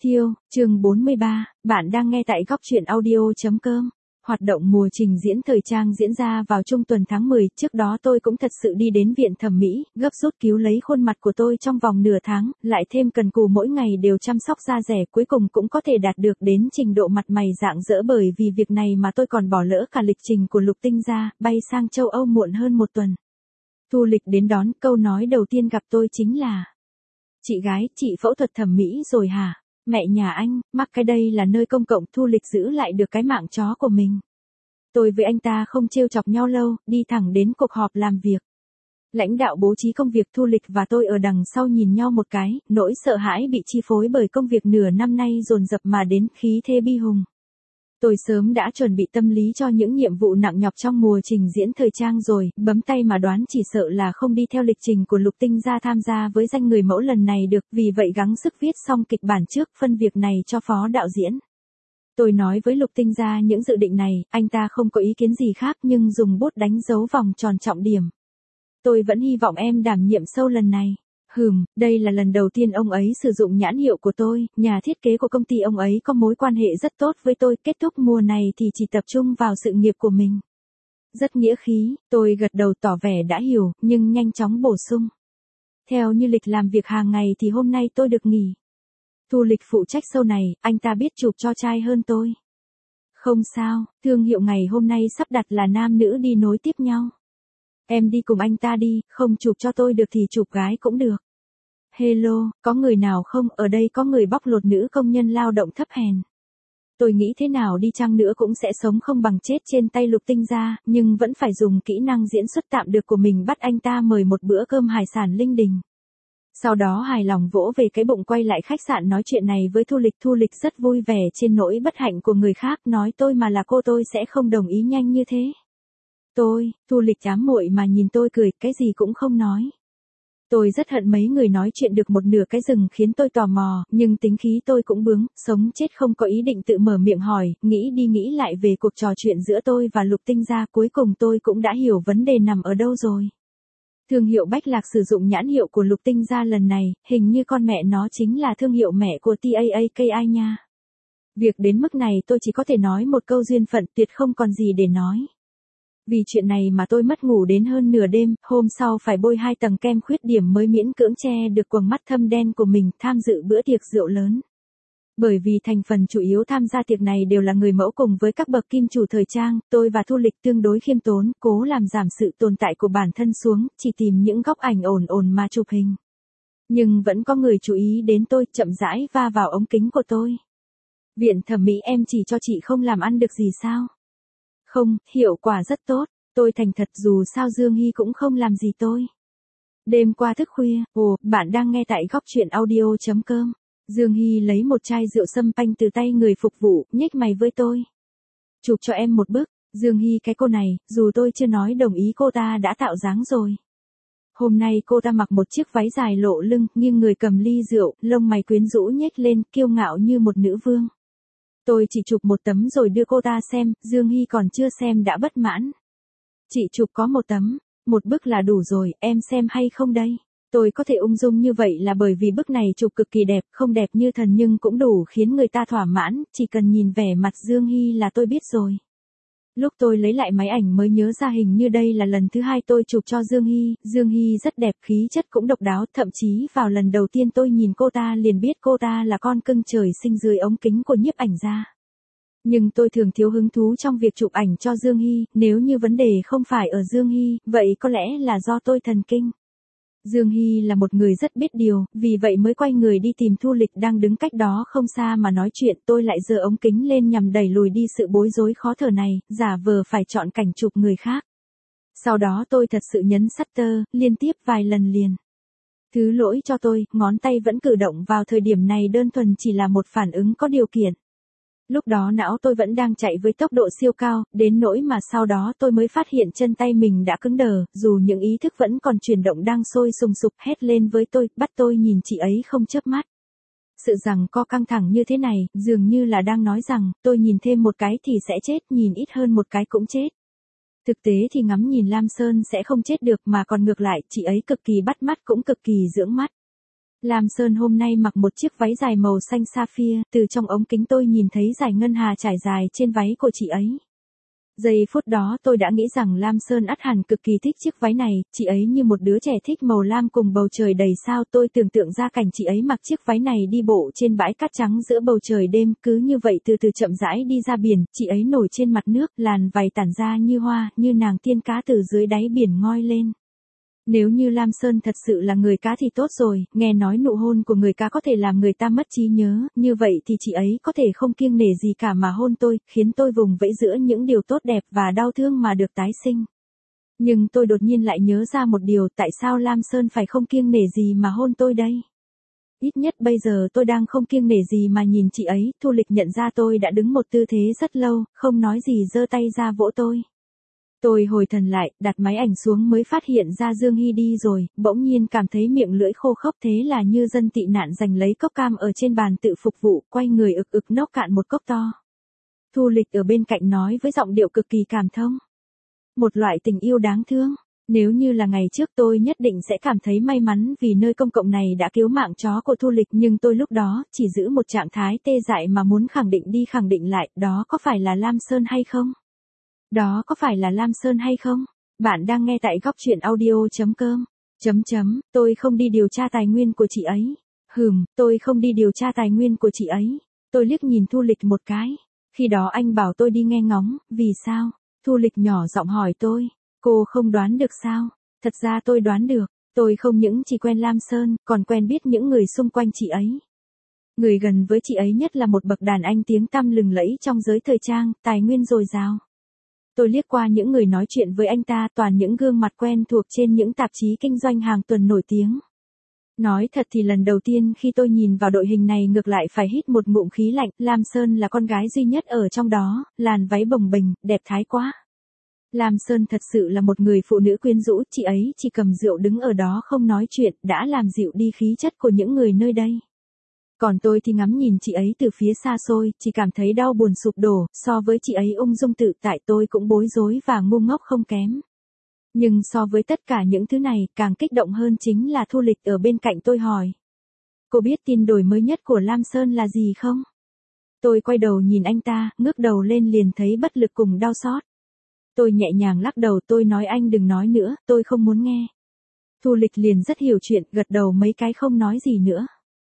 Thiêu, chương 43, bạn đang nghe tại góc truyện audio.com. Hoạt động mùa trình diễn thời trang diễn ra vào trung tuần tháng 10, trước đó tôi cũng thật sự đi đến viện thẩm mỹ, gấp rút cứu lấy khuôn mặt của tôi trong vòng nửa tháng, lại thêm cần cù mỗi ngày đều chăm sóc da rẻ, cuối cùng cũng có thể đạt được đến trình độ mặt mày rạng rỡ. Bởi vì việc này mà tôi còn bỏ lỡ cả lịch trình của Lục Tinh Gia, bay sang châu Âu muộn hơn một tuần. Thu Lịch đến đón, câu nói đầu tiên gặp tôi chính là: "Chị gái, chị phẫu thuật thẩm mỹ rồi hả? Mẹ nhà anh, mắc cái đây là nơi công cộng." Thu Lịch giữ lại được cái mạng chó của mình. Tôi với anh ta không trêu chọc nhau lâu, đi thẳng đến cuộc họp làm việc. Lãnh đạo bố trí công việc, Thu Lịch và tôi ở đằng sau nhìn nhau một cái, nỗi sợ hãi bị chi phối bởi công việc nửa năm nay dồn dập mà đến, khí thế bi hùng. Tôi sớm đã chuẩn bị tâm lý cho những nhiệm vụ nặng nhọc trong mùa trình diễn thời trang rồi, bấm tay mà đoán chỉ sợ là không đi theo lịch trình của Lục Tinh Gia tham gia với danh người mẫu lần này được, vì vậy gắng sức viết xong kịch bản trước, phân việc này cho phó đạo diễn. Tôi nói với Lục Tinh Gia những dự định này, anh ta không có ý kiến gì khác nhưng dùng bút đánh dấu vòng tròn trọng điểm. "Tôi vẫn hy vọng em đảm nhiệm sâu lần này." Đây là lần đầu tiên ông ấy sử dụng nhãn hiệu của tôi, nhà thiết kế của công ty ông ấy có mối quan hệ rất tốt với tôi, kết thúc mùa này thì chỉ tập trung vào sự nghiệp của mình. Rất nghĩa khí, tôi gật đầu tỏ vẻ đã hiểu, nhưng nhanh chóng bổ sung: "Theo như lịch làm việc hàng ngày thì hôm nay tôi được nghỉ." Thu Lịch phụ trách show này, anh ta biết chụp cho trai hơn tôi. "Không sao, thương hiệu ngày hôm nay sắp đặt là nam nữ đi nối tiếp nhau. Em đi cùng anh ta đi, không chụp cho tôi được thì chụp gái cũng được." "Hello, có người nào không? Ở đây có người bóc lột nữ công nhân lao động thấp hèn." Tôi nghĩ thế nào đi chăng nữa cũng sẽ sống không bằng chết trên tay Lục Tinh Gia, nhưng vẫn phải dùng kỹ năng diễn xuất tạm được của mình bắt anh ta mời một bữa cơm hải sản linh đình. Sau đó hài lòng vỗ về cái bụng quay lại khách sạn nói chuyện này với Thu Lịch. Thu Lịch rất vui vẻ trên nỗi bất hạnh của người khác, nói tôi mà là cô tôi sẽ không đồng ý nhanh như thế. Thu Lịch ám muội mà nhìn tôi cười, cái gì cũng không nói. Tôi rất hận mấy người nói chuyện được một nửa cái rừng khiến tôi tò mò, nhưng tính khí tôi cũng bướng, sống chết không có ý định tự mở miệng hỏi, nghĩ đi nghĩ lại về cuộc trò chuyện giữa tôi và Lục Tinh Gia, cuối cùng tôi cũng đã hiểu vấn đề nằm ở đâu rồi. Thương hiệu Bách Lạc sử dụng nhãn hiệu của Lục Tinh Gia lần này, hình như con mẹ nó chính là thương hiệu mẹ của TAAKI nha. Việc đến mức này tôi chỉ có thể nói một câu duyên phận, tuyệt không còn gì để nói. Vì chuyện này mà tôi mất ngủ đến hơn nửa đêm, hôm sau phải bôi 2 tầng kem khuyết điểm mới miễn cưỡng che được quầng mắt thâm đen của mình, tham dự bữa tiệc rượu lớn. Bởi vì thành phần chủ yếu tham gia tiệc này đều là người mẫu cùng với các bậc kim chủ thời trang, tôi và Thu Lịch tương đối khiêm tốn, cố làm giảm sự tồn tại của bản thân xuống, chỉ tìm những góc ảnh ổn ổn mà chụp hình. Nhưng vẫn có người chú ý đến tôi, chậm rãi va vào ống kính của tôi. "Viện thẩm mỹ em chỉ cho chị không làm ăn được gì sao?" "Không, hiệu quả rất tốt." Tôi thành thật, dù sao Dương Hy cũng không làm gì tôi. Đêm qua thức khuya, bạn đang nghe tại góc truyện audio.com. Dương Hy lấy một chai rượu sâm panh từ tay người phục vụ, nhếch mày với tôi. "Chụp cho em một bức." Dương Hy cái cô này, dù tôi chưa nói đồng ý cô ta đã tạo dáng rồi. Hôm nay cô ta mặc một chiếc váy dài lộ lưng, nghiêng người cầm ly rượu, lông mày quyến rũ nhếch lên, kiêu ngạo như một nữ vương. Tôi chỉ chụp một tấm rồi đưa cô ta xem, Dương Hy còn chưa xem đã bất mãn. "Chị chụp có một tấm, một bức là đủ rồi, em xem hay không đây?" Tôi có thể ung dung như vậy là bởi vì bức này chụp cực kỳ đẹp, không đẹp như thần nhưng cũng đủ khiến người ta thỏa mãn, chỉ cần nhìn vẻ mặt Dương Hy là tôi biết rồi. Lúc tôi lấy lại máy ảnh mới nhớ ra hình như đây là lần thứ 2 tôi chụp cho Dương Hy. Dương Hy rất đẹp, khí chất cũng độc đáo, thậm chí vào lần đầu tiên tôi nhìn cô ta liền biết cô ta là con cưng trời sinh dưới ống kính của nhiếp ảnh gia. Nhưng tôi thường thiếu hứng thú trong việc chụp ảnh cho Dương Hy, nếu như vấn đề không phải ở Dương Hy, vậy có lẽ là do tôi thần kinh. Dương Hy là một người rất biết điều, vì vậy mới quay người đi tìm Thu Lịch đang đứng cách đó không xa mà nói chuyện, tôi lại giơ ống kính lên nhằm đẩy lùi đi sự bối rối khó thở này, giả vờ phải chọn cảnh chụp người khác. Sau đó tôi thật sự nhấn shutter, liên tiếp vài lần liền. Thứ lỗi cho tôi, ngón tay vẫn cử động vào thời điểm này đơn thuần chỉ là một phản ứng có điều kiện. Lúc đó não tôi vẫn đang chạy với tốc độ siêu cao, đến nỗi mà sau đó tôi mới phát hiện chân tay mình đã cứng đờ, dù những ý thức vẫn còn chuyển động đang sôi sùng sục, hét lên với tôi, bắt tôi nhìn chị ấy không chớp mắt. Sự giằng co căng thẳng như thế này, dường như là đang nói rằng, tôi nhìn thêm một cái thì sẽ chết, nhìn ít hơn một cái cũng chết. Thực tế thì ngắm nhìn Lam Sơn sẽ không chết được mà còn ngược lại, chị ấy cực kỳ bắt mắt cũng cực kỳ dưỡng mắt. Lam Sơn hôm nay mặc một chiếc váy dài màu xanh sapphire, từ trong ống kính tôi nhìn thấy dải ngân hà trải dài trên váy của chị ấy. Giây phút đó tôi đã nghĩ rằng Lam Sơn ắt hẳn cực kỳ thích chiếc váy này, chị ấy như một đứa trẻ thích màu lam cùng bầu trời đầy sao. Tôi tưởng tượng ra cảnh chị ấy mặc chiếc váy này đi bộ trên bãi cát trắng giữa bầu trời đêm, cứ như vậy từ từ chậm rãi đi ra biển, chị ấy nổi trên mặt nước, làn váy tản ra như hoa, như nàng tiên cá từ dưới đáy biển ngoi lên. Nếu như Lam Sơn thật sự là người cá thì tốt rồi, nghe nói nụ hôn của người cá có thể làm người ta mất trí nhớ, như vậy thì chị ấy có thể không kiêng nể gì cả mà hôn tôi, khiến tôi vùng vẫy giữa những điều tốt đẹp và đau thương mà được tái sinh. Nhưng tôi đột nhiên lại nhớ ra một điều, tại sao Lam Sơn phải không kiêng nể gì mà hôn tôi đây? Ít nhất bây giờ tôi đang không kiêng nể gì mà nhìn chị ấy. Thu Lịch nhận ra tôi đã đứng một tư thế rất lâu, không nói gì giơ tay ra vỗ tôi. Tôi hồi thần lại, đặt máy ảnh xuống mới phát hiện ra Dương Hy đi rồi, bỗng nhiên cảm thấy miệng lưỡi khô khốc, thế là như dân tị nạn giành lấy cốc cam ở trên bàn tự phục vụ, quay người ực ực nốc cạn một cốc to. Thu Lịch ở bên cạnh nói với giọng điệu cực kỳ cảm thông. Một loại tình yêu đáng thương. Nếu như là ngày trước tôi nhất định sẽ cảm thấy may mắn vì nơi công cộng này đã cứu mạng chó của Thu Lịch, nhưng tôi lúc đó chỉ giữ một trạng thái tê dại mà muốn khẳng định đi khẳng định lại, đó có phải là Lam Sơn hay không? Đó có phải là Lam Sơn hay không? Bạn đang nghe tại góc truyện audio.com. Tôi không đi điều tra tài nguyên của chị ấy. Tôi không đi điều tra tài nguyên của chị ấy. Tôi liếc nhìn Thu Lịch một cái. Khi đó anh bảo tôi đi nghe ngóng, vì sao? Thu Lịch nhỏ giọng hỏi tôi. Cô không đoán được sao? Thật ra tôi đoán được. Tôi không những chỉ quen Lam Sơn, còn quen biết những người xung quanh chị ấy. Người gần với chị ấy nhất là một bậc đàn anh tiếng tăm lừng lẫy trong giới thời trang, tài nguyên dồi dào. Tôi liếc qua những người nói chuyện với anh ta, toàn những gương mặt quen thuộc trên những tạp chí kinh doanh hàng tuần nổi tiếng. Nói thật thì lần đầu tiên khi tôi nhìn vào đội hình này ngược lại phải hít một ngụm khí lạnh. Lam Sơn là con gái duy nhất ở trong đó, làn váy bồng bềnh, đẹp thái quá. Lam Sơn thật sự là một người phụ nữ quyến rũ, chị ấy chỉ cầm rượu đứng ở đó không nói chuyện, đã làm dịu đi khí chất của những người nơi đây. Còn tôi thì ngắm nhìn chị ấy từ phía xa xôi, chỉ cảm thấy đau buồn sụp đổ, so với chị ấy ung dung tự tại tôi cũng bối rối và ngu ngốc không kém. Nhưng so với tất cả những thứ này, càng kích động hơn chính là Thu Lịch ở bên cạnh tôi hỏi. Cô biết tin đổi mới nhất của Lam Sơn là gì không? Tôi quay đầu nhìn anh ta, ngước đầu lên liền thấy bất lực cùng đau xót. Tôi nhẹ nhàng lắc đầu, tôi nói anh đừng nói nữa, tôi không muốn nghe. Thu Lịch liền rất hiểu chuyện, gật đầu mấy cái không nói gì nữa.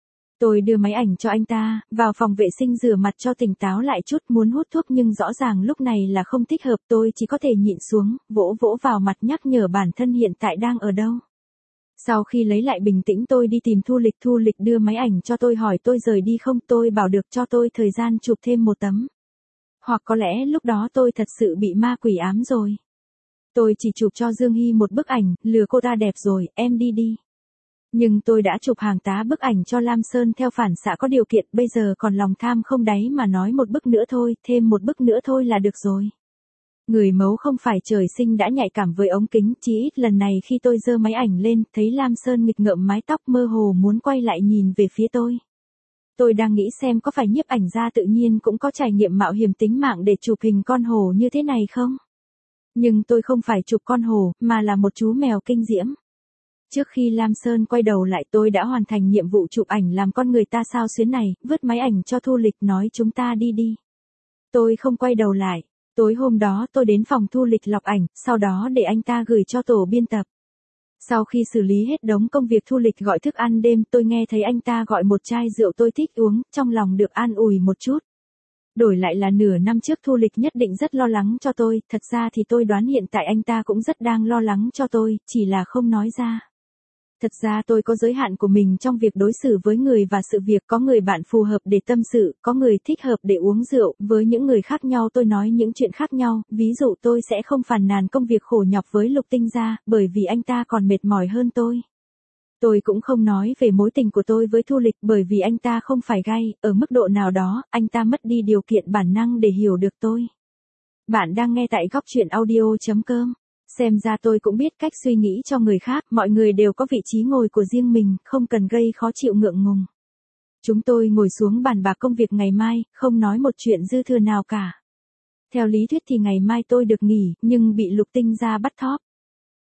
Tôi đưa máy ảnh cho anh ta, vào phòng vệ sinh rửa mặt cho tỉnh táo lại chút, muốn hút thuốc nhưng rõ ràng lúc này là không thích hợp, tôi chỉ có thể nhịn xuống, vỗ vỗ vào mặt nhắc nhở bản thân hiện tại đang ở đâu. Sau khi lấy lại bình tĩnh tôi đi tìm Thu Lịch đưa máy ảnh cho tôi hỏi tôi rời đi không, tôi bảo được cho tôi thời gian chụp thêm một tấm. Hoặc có lẽ lúc đó tôi thật sự bị ma quỷ ám rồi. Tôi chỉ chụp cho Dương Hy một bức ảnh, lừa cô ta đẹp rồi, em đi đi. Nhưng tôi đã chụp hàng tá bức ảnh cho Lam Sơn theo phản xạ có điều kiện, bây giờ còn lòng tham không đáy mà nói một bức nữa thôi, thêm một bức nữa thôi là được rồi. Người mấu không phải trời sinh đã nhạy cảm với ống kính, chí ít lần này khi tôi giơ máy ảnh lên, thấy Lam Sơn nghịch ngợm mái tóc mơ hồ muốn quay lại nhìn về phía tôi. Tôi đang nghĩ xem có phải nhiếp ảnh gia tự nhiên cũng có trải nghiệm mạo hiểm tính mạng để chụp hình con hổ như thế này không? Nhưng tôi không phải chụp con hổ, mà là một chú mèo kinh diễm. Trước khi Lam Sơn quay đầu lại tôi đã hoàn thành nhiệm vụ chụp ảnh làm con người ta sao xuyến này, vứt máy ảnh cho Thu Lịch nói chúng ta đi đi. Tôi không quay đầu lại. Tối hôm đó tôi đến phòng Thu Lịch lọc ảnh, sau đó để anh ta gửi cho tổ biên tập. Sau khi xử lý hết đống công việc Thu Lịch gọi thức ăn đêm, tôi nghe thấy anh ta gọi một chai rượu tôi thích uống, trong lòng được an ủi một chút. Đổi lại là nửa năm trước Thu Lịch nhất định rất lo lắng cho tôi, thật ra thì tôi đoán hiện tại anh ta cũng rất đang lo lắng cho tôi, chỉ là không nói ra. Thật ra tôi có giới hạn của mình trong việc đối xử với người và sự việc, có người bạn phù hợp để tâm sự, có người thích hợp để uống rượu, với những người khác nhau tôi nói những chuyện khác nhau, ví dụ tôi sẽ không phàn nàn công việc khổ nhọc với Lục Tinh gia, bởi vì anh ta còn mệt mỏi hơn tôi. Tôi cũng không nói về mối tình của tôi với Thu Lịch bởi vì anh ta không phải gay, ở mức độ nào đó, anh ta mất đi điều kiện bản năng để hiểu được tôi. Bạn đang nghe tại góc truyện audio.com. Xem ra tôi cũng biết cách suy nghĩ cho người khác, mọi người đều có vị trí ngồi của riêng mình, không cần gây khó chịu ngượng ngùng. Chúng tôi ngồi xuống bàn bạc công việc ngày mai, không nói một chuyện dư thừa nào cả. Theo lý thuyết thì ngày mai tôi được nghỉ, nhưng bị Lục Tinh gia bắt thóp.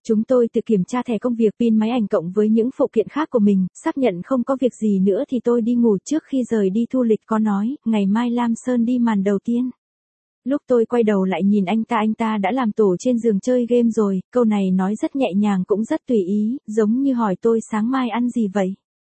Chúng tôi tự kiểm tra thẻ công việc, pin máy ảnh cộng với những phụ kiện khác của mình, xác nhận không có việc gì nữa thì tôi đi ngủ. Trước khi rời đi Thu Lịch có nói, ngày mai Lam Sơn đi màn đầu tiên. Lúc tôi quay đầu lại nhìn anh ta đã làm tổ trên giường chơi game rồi, câu này nói rất nhẹ nhàng cũng rất tùy ý, giống như hỏi tôi sáng mai ăn gì vậy.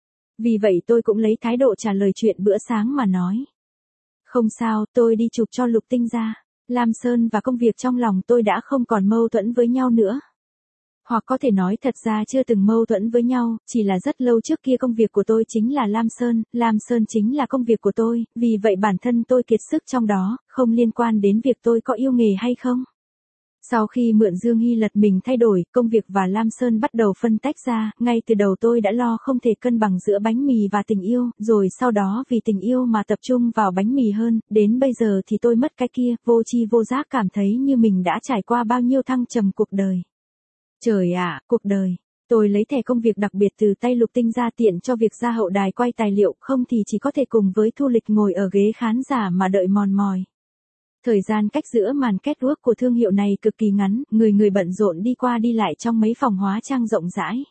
Vì vậy tôi cũng lấy thái độ trả lời chuyện bữa sáng mà nói. Không sao, tôi đi chụp cho Lục Tinh Gia. Lam Sơn và công việc trong lòng tôi đã không còn mâu thuẫn với nhau nữa. Hoặc có thể nói thật ra chưa từng mâu thuẫn với nhau, chỉ là rất lâu trước kia công việc của tôi chính là Lam Sơn chính là công việc của tôi, vì vậy bản thân tôi kiệt sức trong đó, không liên quan đến việc tôi có yêu nghề hay không. Sau khi mượn Dương Hy lật mình thay đổi, công việc và Lam Sơn bắt đầu phân tách ra, ngay từ đầu tôi đã lo không thể cân bằng giữa bánh mì và tình yêu, rồi sau đó vì tình yêu mà tập trung vào bánh mì hơn, đến bây giờ thì tôi mất cái kia, vô tri vô giác cảm thấy như mình đã trải qua bao nhiêu thăng trầm cuộc đời. Trời ạ, cuộc đời. Tôi lấy thẻ công việc đặc biệt từ tay Lục Tinh Gia tiện cho việc ra hậu đài quay tài liệu, không thì chỉ có thể cùng với Thu Lịch ngồi ở ghế khán giả mà đợi mòn mỏi. Thời gian cách giữa màn catwalk của thương hiệu này cực kỳ ngắn, người bận rộn đi qua đi lại trong mấy phòng hóa trang rộng rãi.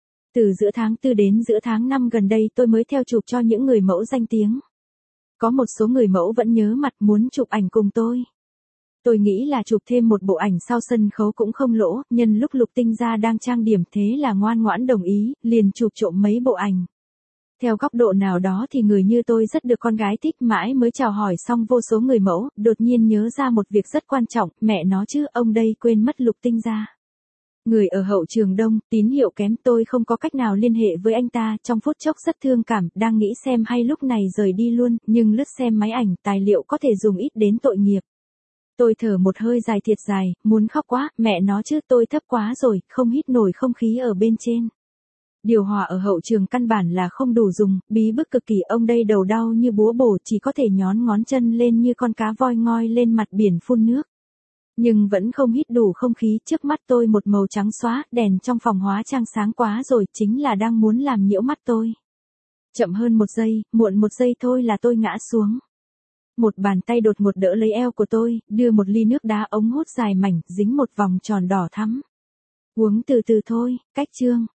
Từ giữa tháng 4 đến giữa tháng 5 gần đây tôi mới theo chụp cho những người mẫu danh tiếng. Có một số người mẫu vẫn nhớ mặt muốn chụp ảnh cùng tôi. Tôi nghĩ là chụp thêm một bộ ảnh sau sân khấu cũng không lỗ, nhân lúc Lục Tinh Gia đang trang điểm thế là ngoan ngoãn đồng ý, liền chụp trộm mấy bộ ảnh. Theo góc độ nào đó thì người như tôi rất được con gái thích, mãi mới chào hỏi xong vô số người mẫu, đột nhiên nhớ ra một việc rất quan trọng, mẹ nó chứ, ông đây quên mất Lục Tinh Gia. Người ở hậu trường đông, tín hiệu kém, tôi không có cách nào liên hệ với anh ta, trong phút chốc rất thương cảm, đang nghĩ xem hay lúc này rời đi luôn, nhưng lướt xem máy ảnh, tài liệu có thể dùng ít đến tội nghiệp. Tôi thở một hơi dài thiệt dài, muốn khóc quá, mẹ nó chứ, tôi thấp quá rồi, không hít nổi không khí ở bên trên. Điều hòa ở hậu trường căn bản là không đủ dùng, bí bức cực kỳ, ông đây đầu đau như búa bổ, chỉ có thể nhón ngón chân lên như con cá voi ngoi lên mặt biển phun nước. Nhưng vẫn không hít đủ không khí, trước mắt tôi một màu trắng xóa, đèn trong phòng hóa trang sáng quá rồi, chính là đang muốn làm nhiễu mắt tôi. Chậm hơn một giây, muộn một giây thôi là tôi ngã xuống. Một bàn tay đột ngột đỡ lấy eo của tôi, đưa một ly nước đá ống hút dài mảnh, dính một vòng tròn đỏ thắm. Uống từ từ thôi, cách chương.